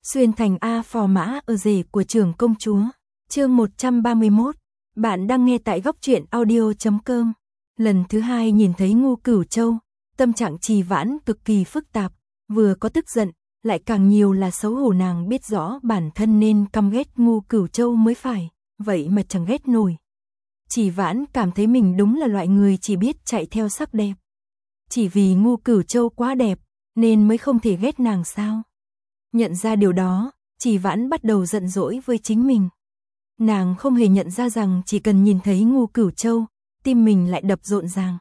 xuyên thành A phò mã ở rể của trưởng công chúa. Chương 131. Bạn đang nghe tại góc truyện audio.com. Lần thứ hai nhìn thấy Ngưu Cửu Châu, tâm trạng Trì Vãn cực kỳ phức tạp, vừa có tức giận, lại càng nhiều là xấu hổ. Nàng biết rõ bản thân nên căm ghét Ngưu Cửu Châu mới phải, vậy mà chẳng ghét nổi. Trì Vãn cảm thấy mình đúng là loại người chỉ biết chạy theo sắc đẹp. Chỉ vì Ngưu Cửu Châu quá đẹp, nên mới không thể ghét nàng sao? Nhận ra điều đó, Trì Vãn bắt đầu giận dỗi với chính mình. Nàng không hề nhận ra rằng chỉ cần nhìn thấy Ngưu Cửu Châu, tim mình lại đập rộn ràng.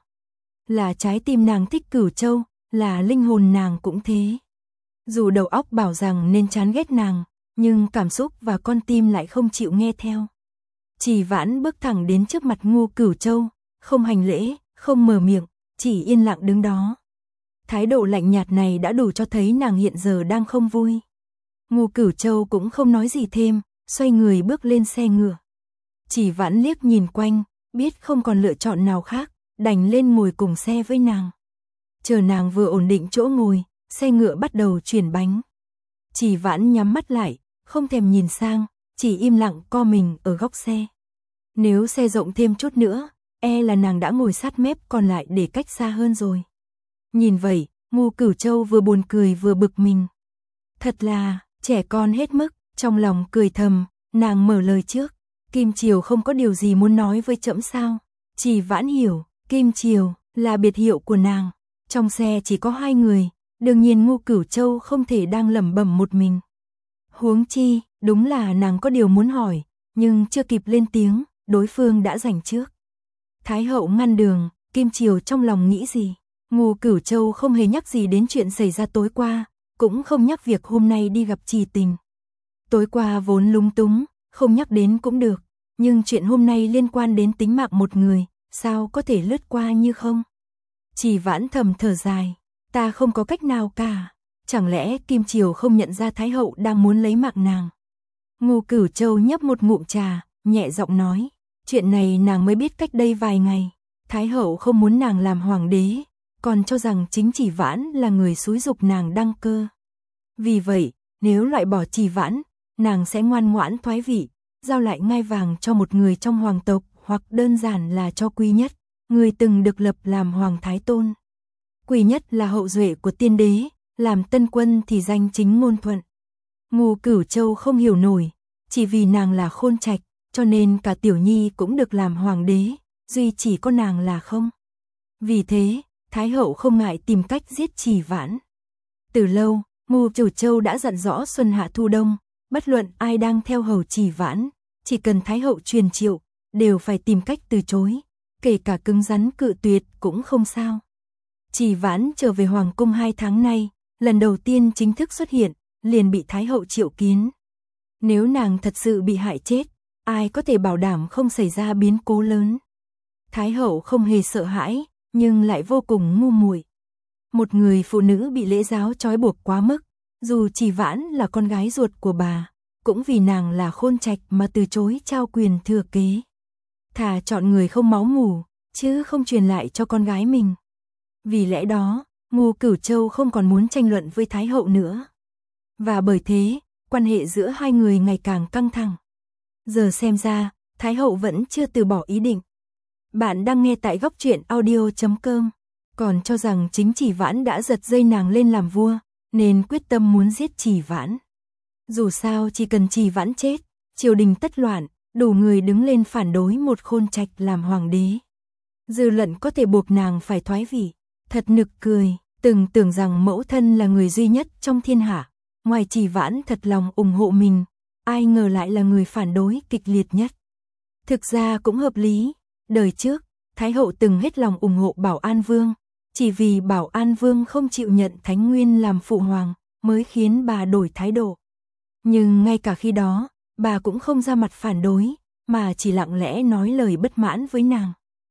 Là trái tim nàng thích Cửu Châu, là linh hồn nàng cũng thế. Dù đầu óc bảo rằng nên chán ghét nàng, nhưng cảm xúc và con tim lại không chịu nghe theo. Trì Vãn bước thẳng đến trước mặt Ngưu Cửu Châu, không hành lễ, không mở miệng, chỉ yên lặng đứng đó. Thái độ lạnh nhạt này đã đủ cho thấy nàng hiện giờ đang không vui. Ngưu Cửu Châu cũng không nói gì thêm, xoay người bước lên xe ngựa. Trì Vãn liếc nhìn quanh, biết không còn lựa chọn nào khác, đành lên ngồi cùng xe với nàng. Chờ nàng vừa ổn định chỗ ngồi, xe ngựa bắt đầu chuyển bánh. Trì Vãn nhắm mắt lại, không thèm nhìn sang, chỉ im lặng co mình ở góc xe. Nếu xe rộng thêm chút nữa, e là nàng đã ngồi sát mép còn lại để cách xa hơn rồi. Nhìn vậy, Ngưu Cửu Châu vừa buồn cười vừa bực mình. Thật là trẻ con hết mức, trong lòng cười thầm, nàng mở lời trước. Kim Triều không có điều gì muốn nói với trẫm sao? Trì Vãn hiểu, Kim Triều là biệt hiệu của nàng. Trong xe chỉ có hai người, đương nhiên Ngưu Cửu Châu không thể đang lẩm bẩm một mình. Huống chi, đúng là nàng có điều muốn hỏi, nhưng chưa kịp lên tiếng, đối phương đã giành trước. Thái hậu ngăn đường, Kim Triều trong lòng nghĩ gì? Ngưu Cửu Châu không hề nhắc gì đến chuyện xảy ra tối qua, cũng không nhắc việc hôm nay đi gặp Trì Tình. Tối qua vốn lúng túng, không nhắc đến cũng được, nhưng chuyện hôm nay liên quan đến tính mạng một người, sao có thể lướt qua như không? Trì Vãn thầm thở dài, ta không có cách nào cả, chẳng lẽ Kim Triều không nhận ra Thái hậu đang muốn lấy mạng nàng? Ngưu Cửu Châu nhấp một ngụm trà, nhẹ giọng nói, chuyện này nàng mới biết cách đây vài ngày, Thái hậu không muốn nàng làm hoàng đế, còn cho rằng chính Trì Vãn là người xúi giục nàng đăng cơ. Vì vậy, nếu loại bỏ Trì Vãn, nàng sẽ ngoan ngoãn thoái vị, giao lại ngai vàng cho một người trong hoàng tộc, hoặc đơn giản là cho Quý Nhất, người từng được lập làm hoàng thái tôn. Quý Nhất là hậu duệ của tiên đế, làm tân quân thì danh chính ngôn thuận. Ngưu Cửu Châu không hiểu nổi, chỉ vì nàng là khôn trạch, cho nên cả Tiểu Nhi cũng được làm hoàng đế, duy chỉ có nàng là không. Vì thế, Thái hậu không ngại tìm cách giết Trì Vãn. Từ lâu, Ngưu Cửu Châu đã dặn rõ xuân hạ thu đông, bất luận ai đang theo hầu Trì Vãn, chỉ cần Thái hậu truyền triệu, đều phải tìm cách từ chối, kể cả cứng rắn cự tuyệt cũng không sao. Trì Vãn trở về hoàng cung 2 tháng nay, lần đầu tiên chính thức xuất hiện, liền bị Thái hậu triệu kiến. Nếu nàng thật sự bị hại chết, ai có thể bảo đảm không xảy ra biến cố lớn? Thái hậu không hề sợ hãi, nhưng lại vô cùng ngu muội. Một người phụ nữ bị lễ giáo trói buộc quá mức, dù Trì Vãn là con gái ruột của bà, cũng vì nàng là khôn trạch mà từ chối trao quyền thừa kế. Thà chọn người không máu mủ, chứ không truyền lại cho con gái mình. Vì lẽ đó, Ngưu Cửu Châu không còn muốn tranh luận với Thái hậu nữa. Và bởi thế, quan hệ giữa hai người ngày càng căng thẳng. Giờ xem ra, Thái hậu vẫn chưa từ bỏ ý định. Bạn đang nghe tại góc truyện audio.com. Còn cho rằng chính Trì Vãn đã giật dây nàng lên làm vua, nên quyết tâm muốn giết Trì Vãn. Dù sao chỉ cần Trì Vãn chết, triều đình tất loạn, đủ người đứng lên phản đối một khôn trạch làm hoàng đế. Dư luận có thể buộc nàng phải thoái vị. Thật nực cười, từng tưởng rằng mẫu thân là người duy nhất trong thiên hạ, ngoài Trì Vãn thật lòng ủng hộ mình, ai ngờ lại là người phản đối kịch liệt nhất. Thực ra cũng hợp lý, đời trước, Thái hậu từng hết lòng ủng hộ Bảo An Vương, chỉ vì Bảo An Vương không chịu nhận Thánh Nguyên làm phụ hoàng, mới khiến bà đổi thái độ. Nhưng ngay cả khi đó, bà cũng không ra mặt phản đối, mà chỉ lặng lẽ nói lời bất mãn với nàng.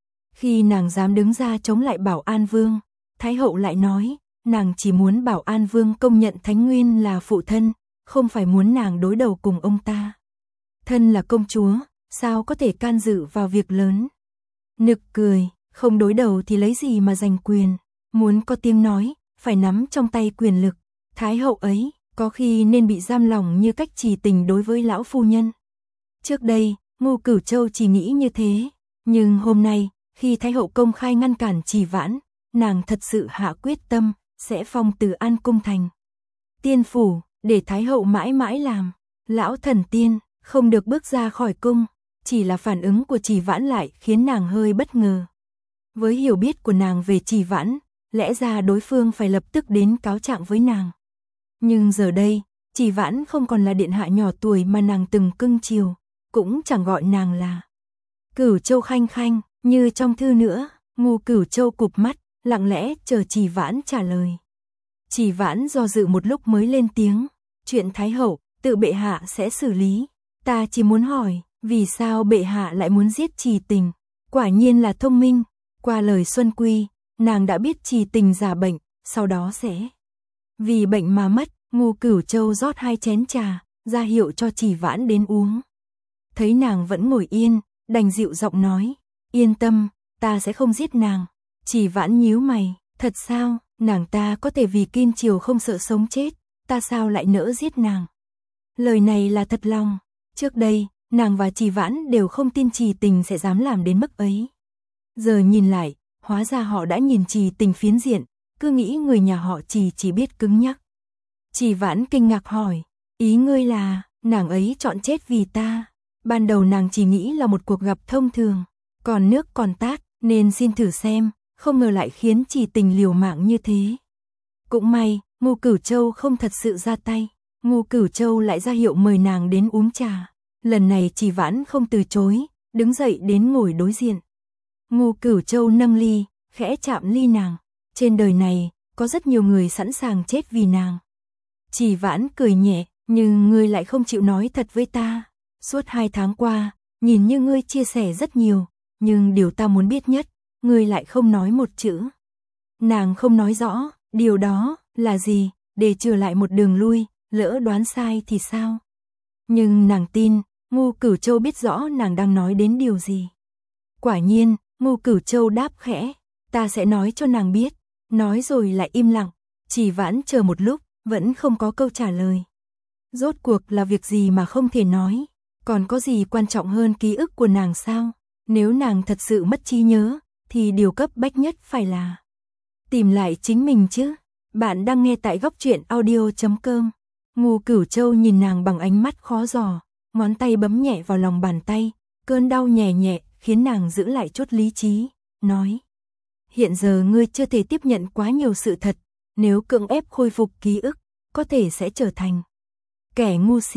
Khi nàng dám đứng ra chống lại Bảo An Vương, Thái hậu lại nói, nàng chỉ muốn Bảo An Vương công nhận Thánh Nguyên là phụ thân, không phải muốn nàng đối đầu cùng ông ta. Thân là công chúa, sao có thể can dự vào việc lớn? Nực cười, không đối đầu thì lấy gì mà giành quyền, muốn có tiếng nói, phải nắm trong tay quyền lực. Thái hậu ấy, có khi nên bị giam lòng như cách Trì Tình đối với lão phu nhân. Trước đây, Ngô Cửu Châu chỉ nghĩ như thế, nhưng hôm nay, khi Thái hậu công khai ngăn cản Trì Vãn, nàng thật sự hạ quyết tâm, sẽ phong Từ An cung thành tiên phủ, để Thái hậu mãi mãi làm lão thần tiên, không được bước ra khỏi cung. Chỉ là phản ứng của Trì Vãn lại khiến nàng hơi bất ngờ. Với hiểu biết của nàng về Trì Vãn, lẽ ra đối phương phải lập tức đến cáo trạng với nàng. Nhưng giờ đây, Trì Vãn không còn là điện hạ nhỏ tuổi mà nàng từng cưng chiều, cũng chẳng gọi nàng là Cửu Châu Khanh Khanh, như trong thư nữa. Ngô Cửu Châu cụp mắt, lặng lẽ chờ Trì Vãn trả lời. Trì Vãn do dự một lúc mới lên tiếng, chuyện Thái hậu, tự bệ hạ sẽ xử lý. Ta chỉ muốn hỏi, vì sao bệ hạ lại muốn giết Trì Tình? Quả nhiên là thông minh. Qua lời Xuân Quy, nàng đã biết Trì Tình giả bệnh, sau đó sẽ vì bệnh mà mất. Ngô Cửu Châu rót 2 chén trà, ra hiệu cho Trì Vãn đến uống. Thấy nàng vẫn ngồi yên, đành dịu giọng nói, yên tâm, ta sẽ không giết nàng. Trì Vãn nhíu mày, thật sao? Nàng ta có thể vì Kim Triều không sợ sống chết, ta sao lại nỡ giết nàng? Lời này là thật lòng. Trước đây, nàng và Trì Vãn đều không tin Trì Tình sẽ dám làm đến mức ấy. Giờ nhìn lại, hóa ra họ đã nhìn Trì Tình phiến diện, cứ nghĩ người nhà họ Trì chỉ biết cứng nhắc. Trì Vãn kinh ngạc hỏi, ý ngươi là, nàng ấy chọn chết vì ta? Ban đầu nàng chỉ nghĩ là một cuộc gặp thông thường, còn nước còn tát, nên xin thử xem, không ngờ lại khiến Trì Tình liều mạng như thế. Cũng may, Ngô Cửu Châu không thật sự ra tay, Ngô Cửu Châu lại ra hiệu mời nàng đến uống trà. Lần này Trì Vãn không từ chối, đứng dậy đến ngồi đối diện. Ngô Cửu Châu nâng ly, khẽ chạm ly nàng. Trên đời này, có rất nhiều người sẵn sàng chết vì nàng. Trì Vãn cười nhẹ, nhưng ngươi lại không chịu nói thật với ta. Suốt 2 tháng qua, nhìn như ngươi chia sẻ rất nhiều, nhưng điều ta muốn biết nhất, ngươi lại không nói một chữ. Nàng không nói rõ, điều đó là gì, để trừ lại một đường lui, lỡ đoán sai thì sao? Nhưng nàng tin, Ngô Cửu Châu biết rõ nàng đang nói đến điều gì. Quả nhiên, Ngô Cửu Châu đáp khẽ, ta sẽ nói cho nàng biết. Nói rồi lại im lặng. Trì Vãn chờ một lúc, vẫn không có câu trả lời. Rốt cuộc là việc gì mà không thể nói? Còn có gì quan trọng hơn ký ức của nàng sao? Nếu nàng thật sự mất trí nhớ, thì điều cấp bách nhất phải là tìm lại chính mình chứ. Bạn đang nghe tại góc truyện audio.com. Ngô Cửu Châu nhìn nàng bằng ánh mắt khó dò, ngón tay bấm nhẹ vào lòng bàn tay, cơn đau nhẹ nhẹ khiến nàng giữ lại chút lý trí, nói: hiện giờ ngươi chưa thể tiếp nhận quá nhiều sự thật, nếu cưỡng ép khôi phục ký ức, có thể sẽ trở thành kẻ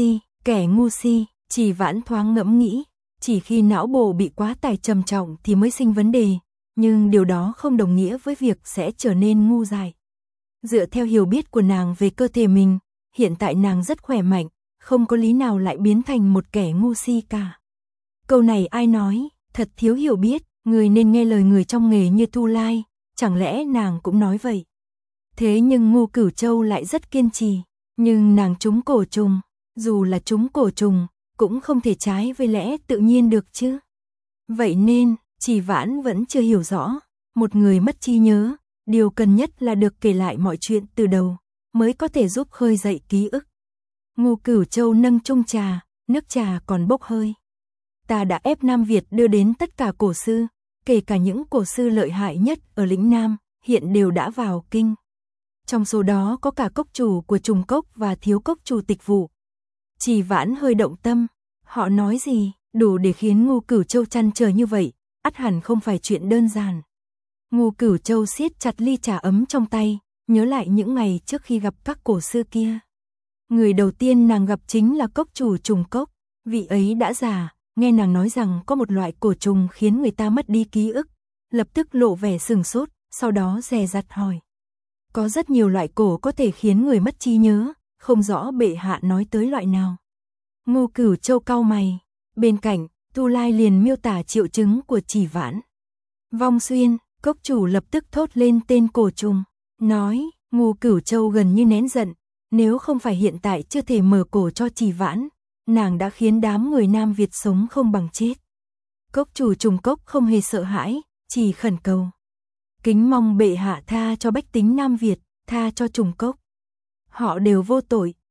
ngu si. Trì Vãn thoáng ngẫm nghĩ, chỉ khi não bộ bị quá tải trầm trọng thì mới sinh vấn đề, nhưng điều đó không đồng nghĩa với việc sẽ trở nên ngu dại. Dựa theo hiểu biết của nàng về cơ thể mình, hiện tại nàng rất khỏe mạnh, không có lý nào lại biến thành một kẻ ngu si cả. Câu này ai nói, thật thiếu hiểu biết, người nên nghe lời người trong nghề như Thu Lai, chẳng lẽ nàng cũng nói vậy? Thế nhưng Ngô Cửu Châu lại rất kiên trì, nhưng nàng trúng cổ trùng, dù là trúng cổ trùng, cũng không thể trái với lẽ tự nhiên được chứ. Vậy nên, Trì Vãn vẫn chưa hiểu rõ, một người mất trí nhớ, điều cần nhất là được kể lại mọi chuyện từ đầu, mới có thể giúp khơi dậy ký ức. Ngô Cửu Châu nâng chung trà, nước trà còn bốc hơi. Ta đã ép Nam Việt đưa đến tất cả cổ sư, kể cả những cổ sư lợi hại nhất ở lĩnh Nam, hiện đều đã vào kinh. Trong số đó có cả cốc chủ của Trùng Cốc và thiếu cốc chủ Tịch Vụ. Trì Vãn hơi động tâm, họ nói gì, đủ để khiến Ngô Cửu Châu trăn trở như vậy, ắt hẳn không phải chuyện đơn giản. Ngô Cửu Châu siết chặt ly trà ấm trong tay, nhớ lại những ngày trước khi gặp các cổ sư kia. Người đầu tiên nàng gặp chính là cốc chủ Trùng Cốc, vị ấy đã già, nghe nàng nói rằng có một loại cổ trùng khiến người ta mất đi ký ức, lập tức lộ vẻ sửng sốt, sau đó dè dặt hỏi. Có rất nhiều loại cổ có thể khiến người mất trí nhớ, không rõ bệ hạ nói tới loại nào. Ngô Cửu Châu cau mày, bên cạnh, Thu Lai liền miêu tả triệu chứng của Trì Vãn. Vong xuyên, cốc chủ lập tức thốt lên tên cổ trùng, nói, Ngô Cửu Châu gần như nén giận, nếu không phải hiện tại chưa thể mở cổ cho Trì Vãn, nàng đã khiến đám người Nam Việt sống không bằng chết. Cốc chủ Trùng Cốc không hề sợ hãi, chỉ khẩn cầu. Kính mong bệ hạ tha cho bách tính Nam Việt, tha cho Trùng Cốc. Họ đều vô tội,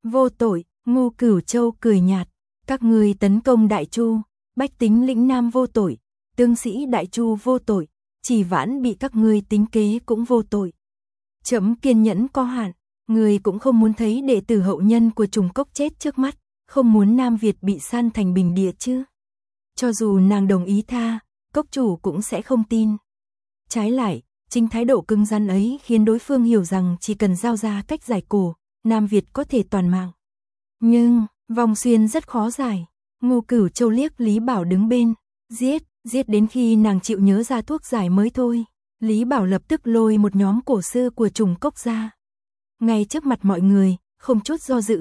Vô tội, Ngô Cửu Châu cười nhạt, các ngươi tấn công Đại Chu, bách tính lĩnh Nam vô tội, tướng sĩ Đại Chu vô tội, Chỉ Vãn bị các ngươi tính kế cũng vô tội. Trẫm kiên nhẫn có hạn, người cũng không muốn thấy đệ tử hậu nhân của Trùng Cốc chết trước mắt, không muốn Nam Việt bị san thành bình địa chứ. Cho dù nàng đồng ý tha, cốc chủ cũng sẽ không tin. Trái lại, chính thái độ cứng rắn ấy khiến đối phương hiểu rằng chỉ cần giao ra cách giải cổ, Nam Việt có thể toàn mạng. Nhưng, vòng xuyên rất khó giải. Ngô Cửu Châu liếc Lý Bảo đứng bên, giết đến khi nàng chịu nhớ ra thuốc giải mới thôi. Lý Bảo lập tức lôi một nhóm cổ sư của Trùng Cốc ra. Ngay trước mặt mọi người, không chút do dự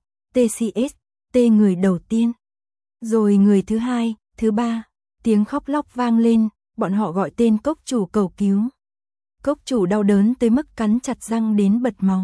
TCS, người đầu tiên. Rồi người thứ hai, thứ ba, tiếng khóc lóc vang lên, bọn họ gọi tên cốc chủ cầu cứu. Cốc chủ đau đớn tới mức cắn chặt răng đến bật máu.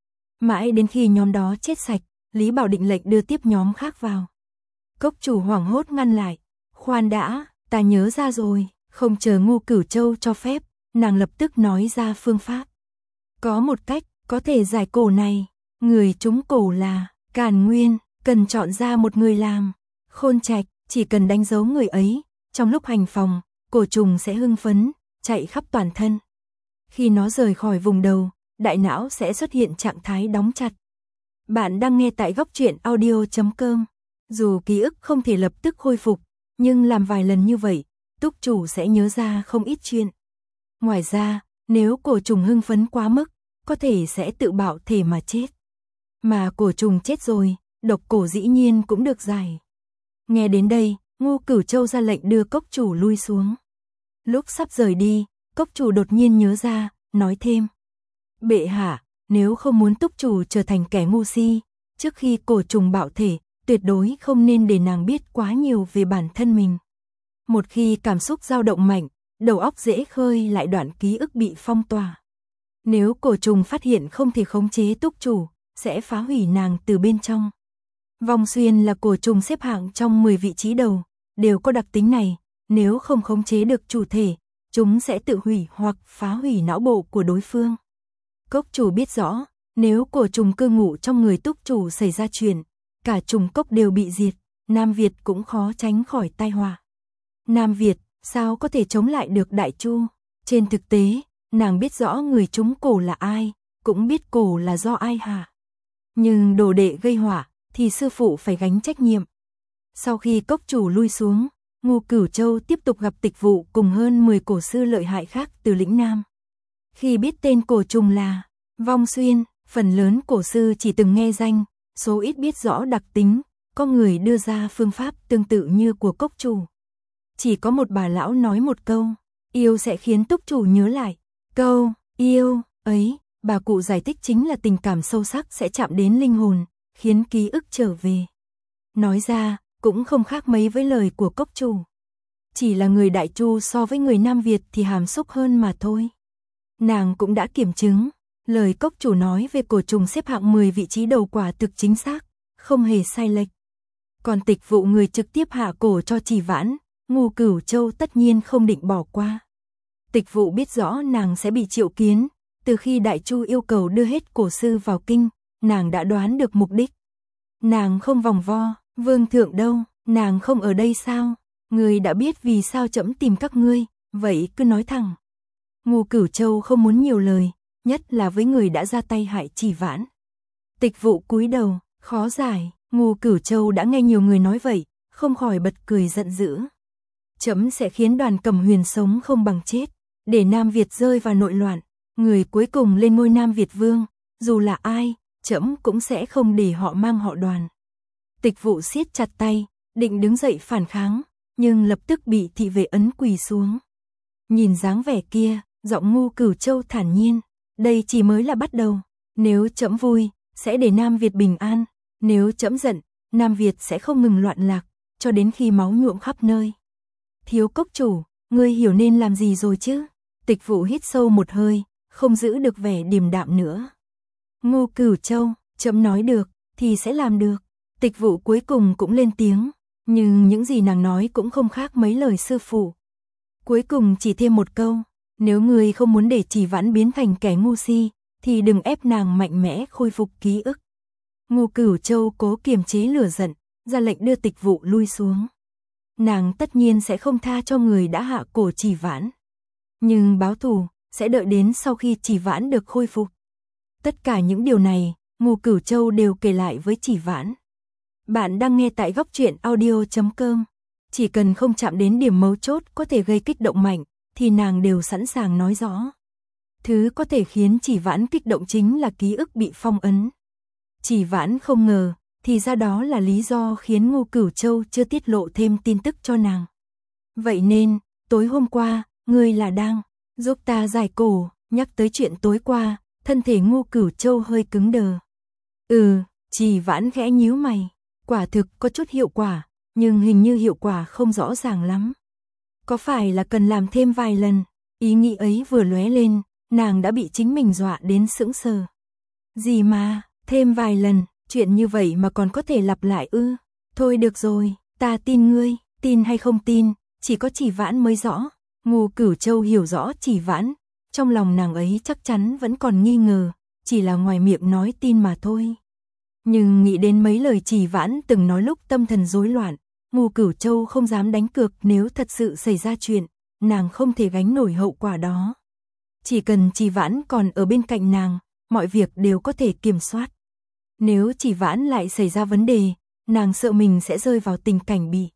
Mãi đến khi nhóm đó chết sạch, Lý Bảo định lệnh đưa tiếp nhóm khác vào. Cốc chủ hoảng hốt ngăn lại. Khoan đã, ta nhớ ra rồi, không chờ Ngô Cửu Châu cho phép, nàng lập tức nói ra phương pháp. Có một cách, có thể giải cổ này, người trúng cổ là Càn Nguyên, cần chọn ra một người làm. Khôn Trạch, chỉ cần đánh dấu người ấy, trong lúc hành phòng, cổ trùng sẽ hưng phấn, chạy khắp toàn thân. Khi nó rời khỏi vùng đầu, đại não sẽ xuất hiện trạng thái đóng chặt. Bạn đang nghe tại góc truyện audio.com. Dù ký ức không thể lập tức khôi phục, nhưng làm vài lần như vậy, túc chủ sẽ nhớ ra không ít chuyện. Ngoài ra, nếu cổ trùng hưng phấn quá mức, có thể sẽ tự bạo thể mà chết. Mà cổ trùng chết rồi, độc cổ dĩ nhiên cũng được giải. Nghe đến đây, Ngô Cửu Châu ra lệnh đưa cốc chủ lui xuống. Lúc sắp rời đi, cốc chủ đột nhiên nhớ ra, nói thêm. Bệ hạ, nếu không muốn túc chủ trở thành kẻ ngu si, trước khi cổ trùng bạo thể, tuyệt đối không nên để nàng biết quá nhiều về bản thân mình. Một khi cảm xúc dao động mạnh, đầu óc dễ khơi lại đoạn ký ức bị phong tỏa. Nếu cổ trùng phát hiện không thể khống chế túc chủ, sẽ phá hủy nàng từ bên trong. Vong xuyên là cổ trùng xếp hạng trong 10 vị trí đầu, đều có đặc tính này, nếu không khống chế được chủ thể, chúng sẽ tự hủy hoặc phá hủy não bộ của đối phương. Cốc chủ biết rõ, nếu cổ trùng cư ngụ trong người túc chủ xảy ra chuyện, cả Trùng Cốc đều bị diệt, Nam Việt cũng khó tránh khỏi tai họa. Nam Việt, sao có thể chống lại được Đại Chu? Trên thực tế, nàng biết rõ người trúng cổ là ai, cũng biết cổ là do ai hạ. Nhưng đồ đệ gây họa, thì sư phụ phải gánh trách nhiệm. Sau khi cốc chủ lui xuống, Ngô Cửu Châu tiếp tục gặp Tịch Vụ cùng hơn 10 cổ sư lợi hại khác từ lĩnh Nam. Khi biết tên cổ trùng là Vong Xuyên, phần lớn cổ sư chỉ từng nghe danh, số ít biết rõ đặc tính, có người đưa ra phương pháp tương tự như của cốc chủ. Chỉ có một bà lão nói một câu, yêu sẽ khiến túc chủ nhớ lại. Câu, yêu, ấy, bà cụ giải thích chính là tình cảm sâu sắc sẽ chạm đến linh hồn, khiến ký ức trở về. Nói ra, cũng không khác mấy với lời của cốc chủ. Chỉ là người Đại Chu so với người Nam Việt thì hàm xúc hơn mà thôi. Nàng cũng đã kiểm chứng, lời cốc chủ nói về cổ trùng xếp hạng 10 vị trí đầu quả thực chính xác, không hề sai lệch. Còn Tịch Vụ người trực tiếp hạ cổ cho Chỉ Vãn, Ngô Cửu Châu tất nhiên không định bỏ qua. Tịch Vụ biết rõ nàng sẽ bị triệu kiến, từ khi Đại Chu yêu cầu đưa hết cổ sư vào kinh, nàng đã đoán được mục đích. Nàng không vòng vo, vương thượng đâu, nàng không ở đây sao? Ngươi đã biết vì sao trẫm tìm các ngươi, vậy cứ nói thẳng. Ngô Cửu Châu không muốn nhiều lời, nhất là với người đã ra tay hại Chỉ Vãn. Tịch Vụ cúi đầu, khó giải, Ngô Cửu Châu đã nghe nhiều người nói vậy, không khỏi bật cười giận dữ. Trẫm sẽ khiến Đoàn Cẩm Huyền sống không bằng chết, để Nam Việt rơi vào nội loạn, người cuối cùng lên ngôi Nam Việt vương, dù là ai, trẫm cũng sẽ không để họ mang họ Đoàn. Tịch Vụ siết chặt tay, định đứng dậy phản kháng, nhưng lập tức bị thị vệ ấn quỳ xuống. Nhìn dáng vẻ kia, giọng Ngô Cửu Châu thản nhiên, đây chỉ mới là bắt đầu, nếu trẫm vui, sẽ để Nam Việt bình an, nếu trẫm giận, Nam Việt sẽ không ngừng loạn lạc, cho đến khi máu nhuộm khắp nơi. Thiếu cốc chủ, ngươi hiểu nên làm gì rồi chứ? Tịch Vụ hít sâu một hơi, không giữ được vẻ điềm đạm nữa. Ngô Cửu Châu, trẫm nói được, thì sẽ làm được. Tịch Vụ cuối cùng cũng lên tiếng, nhưng những gì nàng nói cũng không khác mấy lời sư phụ. Cuối cùng chỉ thêm một câu, nếu ngươi không muốn để Chỉ Vãn biến thành kẻ ngu si, thì đừng ép nàng mạnh mẽ khôi phục ký ức. Ngô Cửu Châu cố kiềm chế lửa giận, ra lệnh đưa Tịch Vụ lui xuống. Nàng tất nhiên sẽ không tha cho người đã hạ cổ Chỉ Vãn. Nhưng báo thù sẽ đợi đến sau khi Chỉ Vãn được khôi phục. Tất cả những điều này, Ngô Cửu Châu đều kể lại với Chỉ Vãn. Bạn đang nghe tại góc truyện audio.com. Chỉ cần không chạm đến điểm mấu chốt có thể gây kích động mạnh, thì nàng đều sẵn sàng nói rõ. Thứ có thể khiến Chỉ Vãn kích động chính là ký ức bị phong ấn. Chỉ Vãn không ngờ, thì ra đó là lý do khiến Ngô Cửu Châu chưa tiết lộ thêm tin tức cho nàng. Vậy nên, tối hôm qua, ngươi là đang giúp ta giải cổ. Nhắc tới chuyện tối qua, thân thể Ngô Cửu Châu hơi cứng đờ. Chỉ Vãn khẽ nhíu mày. Quả thực có chút hiệu quả, nhưng hình như hiệu quả không rõ ràng lắm. Có phải là cần làm thêm vài lần? Ý nghĩ ấy vừa lóe lên, nàng đã bị chính mình dọa đến sững sờ. Gì mà, thêm vài lần, chuyện như vậy mà còn có thể lặp lại ư? Thôi được rồi, ta tin ngươi, tin hay không tin, chỉ có Chỉ Vãn mới rõ. Ngô Cửu Châu hiểu rõ Chỉ Vãn, trong lòng nàng ấy chắc chắn vẫn còn nghi ngờ, chỉ là ngoài miệng nói tin mà thôi. Nhưng nghĩ đến mấy lời Chỉ Vãn từng nói lúc tâm thần rối loạn, Ngô Cửu Châu không dám đánh cược nếu thật sự xảy ra chuyện, nàng không thể gánh nổi hậu quả đó. Chỉ cần Chỉ Vãn còn ở bên cạnh nàng, mọi việc đều có thể kiểm soát. Nếu Chỉ Vãn lại xảy ra vấn đề, nàng sợ mình sẽ rơi vào tình cảnh bị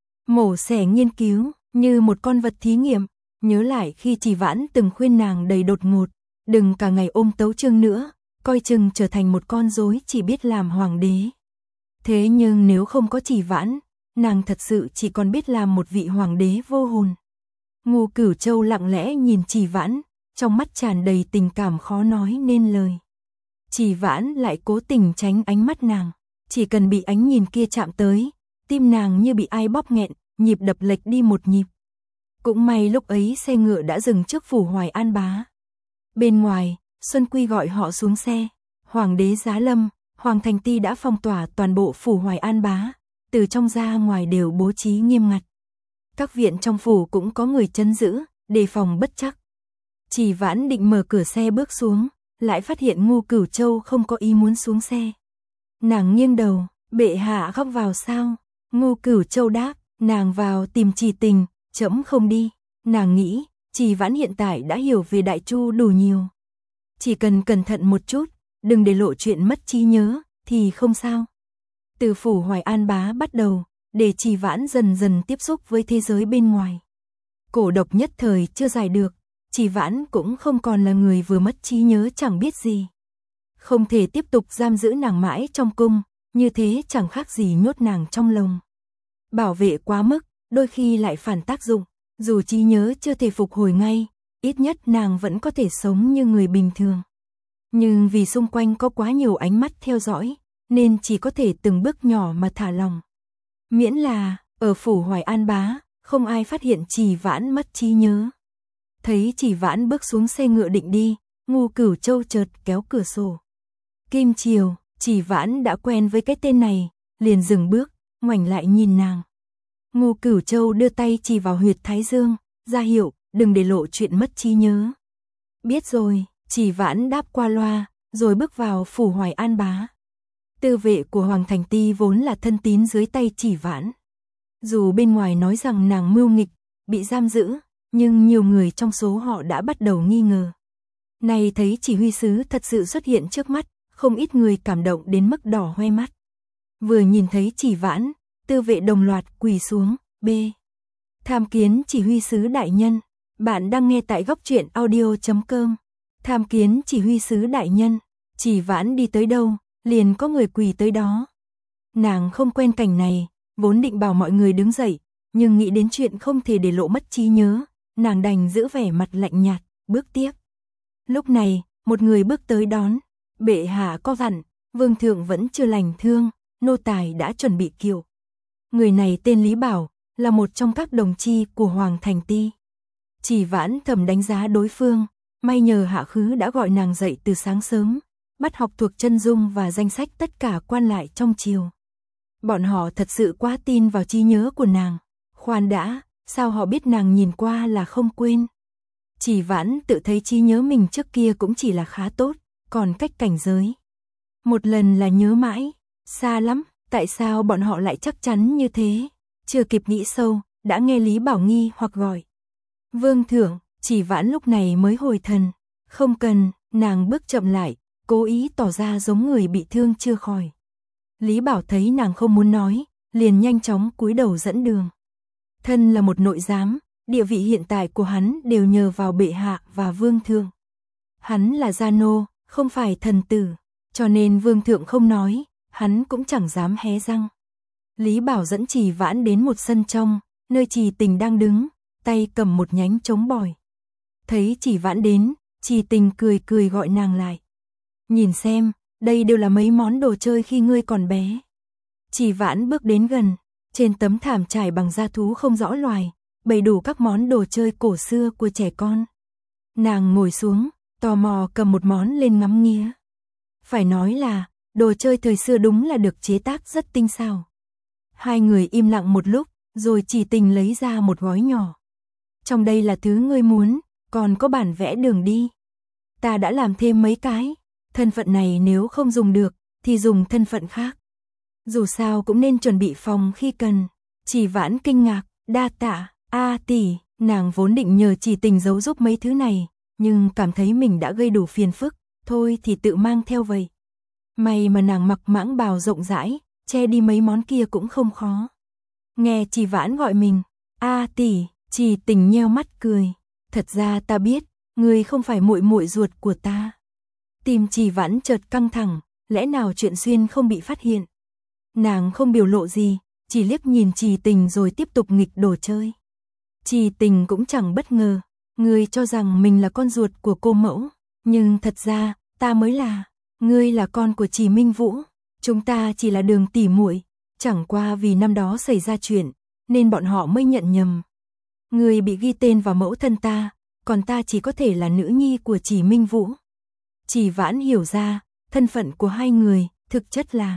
mổ xẻ nghiên cứu, như một con vật thí nghiệm. Nhớ lại khi Chỉ Vãn từng khuyên nàng đầy đột ngột, đừng cả ngày ôm Tấu Chương nữa, coi chừng trở thành một con rối chỉ biết làm hoàng đế. Thế nhưng nếu không có Chỉ Vãn, nàng thật sự chỉ còn biết làm một vị hoàng đế vô hồn. Ngô Cửu Châu lặng lẽ nhìn Chỉ Vãn, trong mắt tràn đầy tình cảm khó nói nên lời. Chỉ Vãn lại cố tình tránh ánh mắt nàng, chỉ cần bị ánh nhìn kia chạm tới, tim nàng như bị ai bóp nghẹn, nhịp đập lệch đi một nhịp. Cũng may lúc ấy xe ngựa đã dừng trước phủ Hoài An Bá. Bên ngoài, Xuân Quy gọi họ xuống xe. Hoàng đế giá lâm, Hoàng Thành Ti đã phong tỏa toàn bộ phủ Hoài An Bá, từ trong ra ngoài đều bố trí nghiêm ngặt. Các viện trong phủ cũng có người trấn giữ, đề phòng bất trắc. Chỉ Vãn định mở cửa xe bước xuống, lại phát hiện Ngô Cửu Châu không có ý muốn xuống xe. Nàng nghiêng đầu, bệ hạ khóc vào sao? Ngô Cửu Châu đáp, nàng vào tìm Chỉ Tình, trẫm không đi. Nàng nghĩ, Chỉ Vãn hiện tại đã hiểu về Đại Chu đủ nhiều. Chỉ cần cẩn thận một chút, đừng để lộ chuyện mất trí nhớ, thì không sao. Từ phủ Hoài An Bá bắt đầu, để Chỉ Vãn dần dần tiếp xúc với thế giới bên ngoài. Cổ độc nhất thời chưa giải được, Chỉ Vãn cũng không còn là người vừa mất trí nhớ chẳng biết gì. Không thể tiếp tục giam giữ nàng mãi trong cung, như thế chẳng khác gì nhốt nàng trong lồng. Bảo vệ quá mức, đôi khi lại phản tác dụng, dù trí nhớ chưa thể phục hồi ngay, ít nhất nàng vẫn có thể sống như người bình thường. Nhưng vì xung quanh có quá nhiều ánh mắt theo dõi, nên chỉ có thể từng bước nhỏ mà thả lòng. Miễn là, ở phủ Hoài An Bá, không ai phát hiện Chỉ Vãn mất trí nhớ. Thấy Chỉ Vãn bước xuống xe ngựa định đi, Ngô Cửu Châu chợt kéo cửa sổ. Kim Triều, Chỉ Vãn đã quen với cái tên này, liền dừng bước, ngoảnh lại nhìn nàng. Ngô Cửu Châu đưa tay chỉ vào huyệt thái dương, ra hiệu, đừng để lộ chuyện mất trí nhớ. Biết rồi, Chỉ Vãn đáp qua loa, rồi bước vào phủ Hoài An Bá. Tư vệ của Hoàng Thành Ti vốn là thân tín dưới tay Chỉ Vãn. Dù bên ngoài nói rằng nàng mưu nghịch, bị giam giữ, nhưng nhiều người trong số họ đã bắt đầu nghi ngờ. Nay thấy chỉ huy sứ thật sự xuất hiện trước mắt, không ít người cảm động đến mức đỏ hoe mắt. Vừa nhìn thấy Chỉ Vãn, tư vệ đồng loạt quỳ xuống, b. Tham kiến chỉ huy sứ đại nhân. Bạn đang nghe tại góc truyện audio.com. Tham kiến chỉ huy sứ đại nhân. Chỉ Vãn đi tới đâu, liền có người quỳ tới đó. Nàng không quen cảnh này, vốn định bảo mọi người đứng dậy, nhưng nghĩ đến chuyện không thể để lộ mất trí nhớ, nàng đành giữ vẻ mặt lạnh nhạt, bước tiếp. Lúc này, một người bước tới đón. Bệ hạ có dặn, vương thượng vẫn chưa lành thương, nô tài đã chuẩn bị kiệu. Người này tên Lý Bảo, là một trong các đồng chi của Hoàng Thành Ti. Chỉ Vãn thầm đánh giá đối phương, may nhờ Hạ Khứ đã gọi nàng dậy từ sáng sớm, bắt học thuộc chân dung và danh sách tất cả quan lại trong triều. Bọn họ thật sự quá tin vào trí nhớ của nàng. Khoan đã, sao họ biết nàng nhìn qua là không quên? Chỉ Vãn tự thấy trí nhớ mình trước kia cũng chỉ là khá tốt, còn cách cảnh giới Một lần là nhớ mãi, xa lắm, tại sao bọn họ lại chắc chắn như thế? Chưa kịp nghĩ sâu, đã nghe Lý Bảo nghi hoặc gọi. Vương thượng, Chỉ Vãn lúc này mới hồi thần. Không cần, nàng bước chậm lại, cố ý tỏ ra giống người bị thương chưa khỏi. Lý Bảo thấy nàng không muốn nói, liền nhanh chóng cúi đầu dẫn đường. Thân là một nội giám, địa vị hiện tại của hắn đều nhờ vào bệ hạ và vương thượng. Hắn là gia nô, không phải thần tử, cho nên vương thượng không nói, hắn cũng chẳng dám hé răng. Lý Bảo dẫn Chỉ Vãn đến một sân trong, nơi Trì Tình đang đứng, tay cầm một nhánh trống bòi. Thấy Chỉ Vãn đến, Trì Tình cười cười gọi nàng lại. Nhìn xem, đây đều là mấy món đồ chơi khi ngươi còn bé. Chỉ Vãn bước đến gần, trên tấm thảm trải bằng da thú không rõ loài, bày đủ các món đồ chơi cổ xưa của trẻ con. Nàng ngồi xuống, tò mò cầm một món lên ngắm nghía. Phải nói là, đồ chơi thời xưa đúng là được chế tác rất tinh xảo. Hai người im lặng một lúc, rồi Chỉ Tình lấy ra một gói nhỏ. Trong đây là thứ ngươi muốn, còn có bản vẽ đường đi. Ta đã làm thêm mấy cái, thân phận này nếu không dùng được, thì dùng thân phận khác. Dù sao cũng nên chuẩn bị phòng khi cần. Chỉ Vãn kinh ngạc, đa tạ, tỷ, nàng vốn định nhờ Chỉ Tình giấu giúp mấy thứ này, nhưng cảm thấy mình đã gây đủ phiền phức, thôi thì tự mang theo vậy. May mà nàng mặc mãng bào rộng rãi, che đi mấy món kia cũng không khó. Nghe Chỉ Vãn gọi mình, tỷ, Chỉ Tình nheo mắt cười, thật ra ta biết, ngươi không phải muội muội ruột của ta. Tim Chỉ Vãn chợt căng thẳng, lẽ nào chuyện xuyên không bị phát hiện. Nàng không biểu lộ gì, chỉ liếc nhìn Chỉ Tình rồi tiếp tục nghịch đồ chơi. Chỉ Tình cũng chẳng bất ngờ, ngươi cho rằng mình là con ruột của cô mẫu, nhưng thật ra, ta mới là, ngươi là con của Chỉ Minh Vũ, chúng ta chỉ là đường tỉ muội, chẳng qua vì năm đó xảy ra chuyện, nên bọn họ mới nhận nhầm. Ngươi bị ghi tên vào mẫu thân ta, còn ta chỉ có thể là nữ nhi của Chỉ Minh Vũ. Chỉ Vãn hiểu ra, thân phận của hai người, thực chất là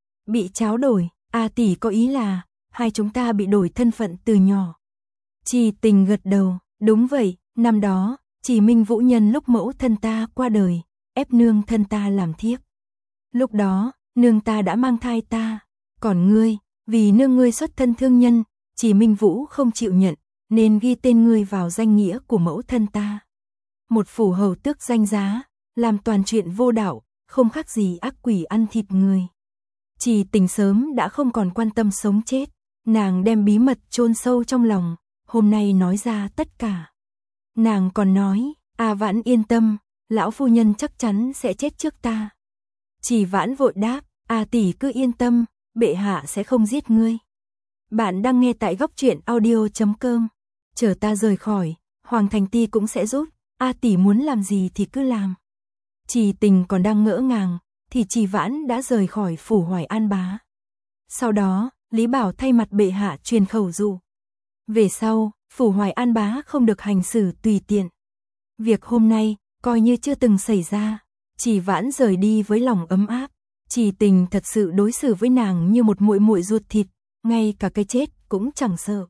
bị tráo đổi, tỷ có ý là, hai chúng ta bị đổi thân phận từ nhỏ. Chỉ Tình gật đầu, đúng vậy, năm đó, Chỉ Minh Vũ nhân lúc mẫu thân ta qua đời, ép nương thân ta làm thiếp. Lúc đó, nương ta đã mang thai ta, còn ngươi, vì nương ngươi xuất thân thương nhân, Chỉ Minh Vũ không chịu nhận, nên ghi tên ngươi vào danh nghĩa của mẫu thân ta. Một phủ hầu tước danh giá, làm toàn chuyện vô đạo, không khác gì ác quỷ ăn thịt người. Chỉ Tình sớm đã không còn quan tâm sống chết, nàng đem bí mật chôn sâu trong lòng, hôm nay nói ra tất cả. Nàng còn nói, Vãn yên tâm, lão phu nhân chắc chắn sẽ chết trước ta. Chỉ Vãn vội đáp, tỷ cứ yên tâm, bệ hạ sẽ không giết ngươi. Bạn đang nghe tại góc truyện audio.com. Chờ ta rời khỏi, Hoàng Thành Ti cũng sẽ rút, tỷ muốn làm gì thì cứ làm. Chỉ Tình còn đang ngỡ ngàng, thì Chỉ Vãn đã rời khỏi phủ Hoài An Bá. Sau đó, Lý Bảo thay mặt bệ hạ truyền khẩu dụ. Về sau, phủ Hoài An Bá không được hành xử tùy tiện. Việc hôm nay, coi như chưa từng xảy ra. Chỉ Vãn rời đi với lòng ấm áp. Chỉ Tình thật sự đối xử với nàng như một muội muội ruột thịt, ngay cả cái chết cũng chẳng sợ.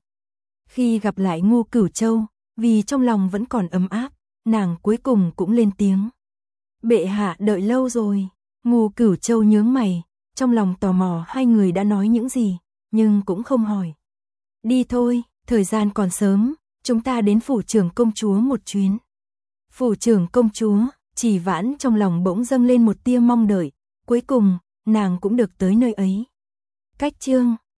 Khi gặp lại Ngô Cửu Châu, vì trong lòng vẫn còn ấm áp, nàng cuối cùng cũng lên tiếng. Bệ hạ đợi lâu rồi. Ngô Cửu Châu nhướng mày, trong lòng tò mò hai người đã nói những gì, nhưng cũng không hỏi. Đi thôi, thời gian còn sớm, chúng ta đến phủ trưởng công chúa một chuyến. Phủ trưởng công chúa, Chỉ Vãn trong lòng bỗng dâng lên một tia mong đợi, cuối cùng, nàng cũng được tới nơi ấy. Cách chương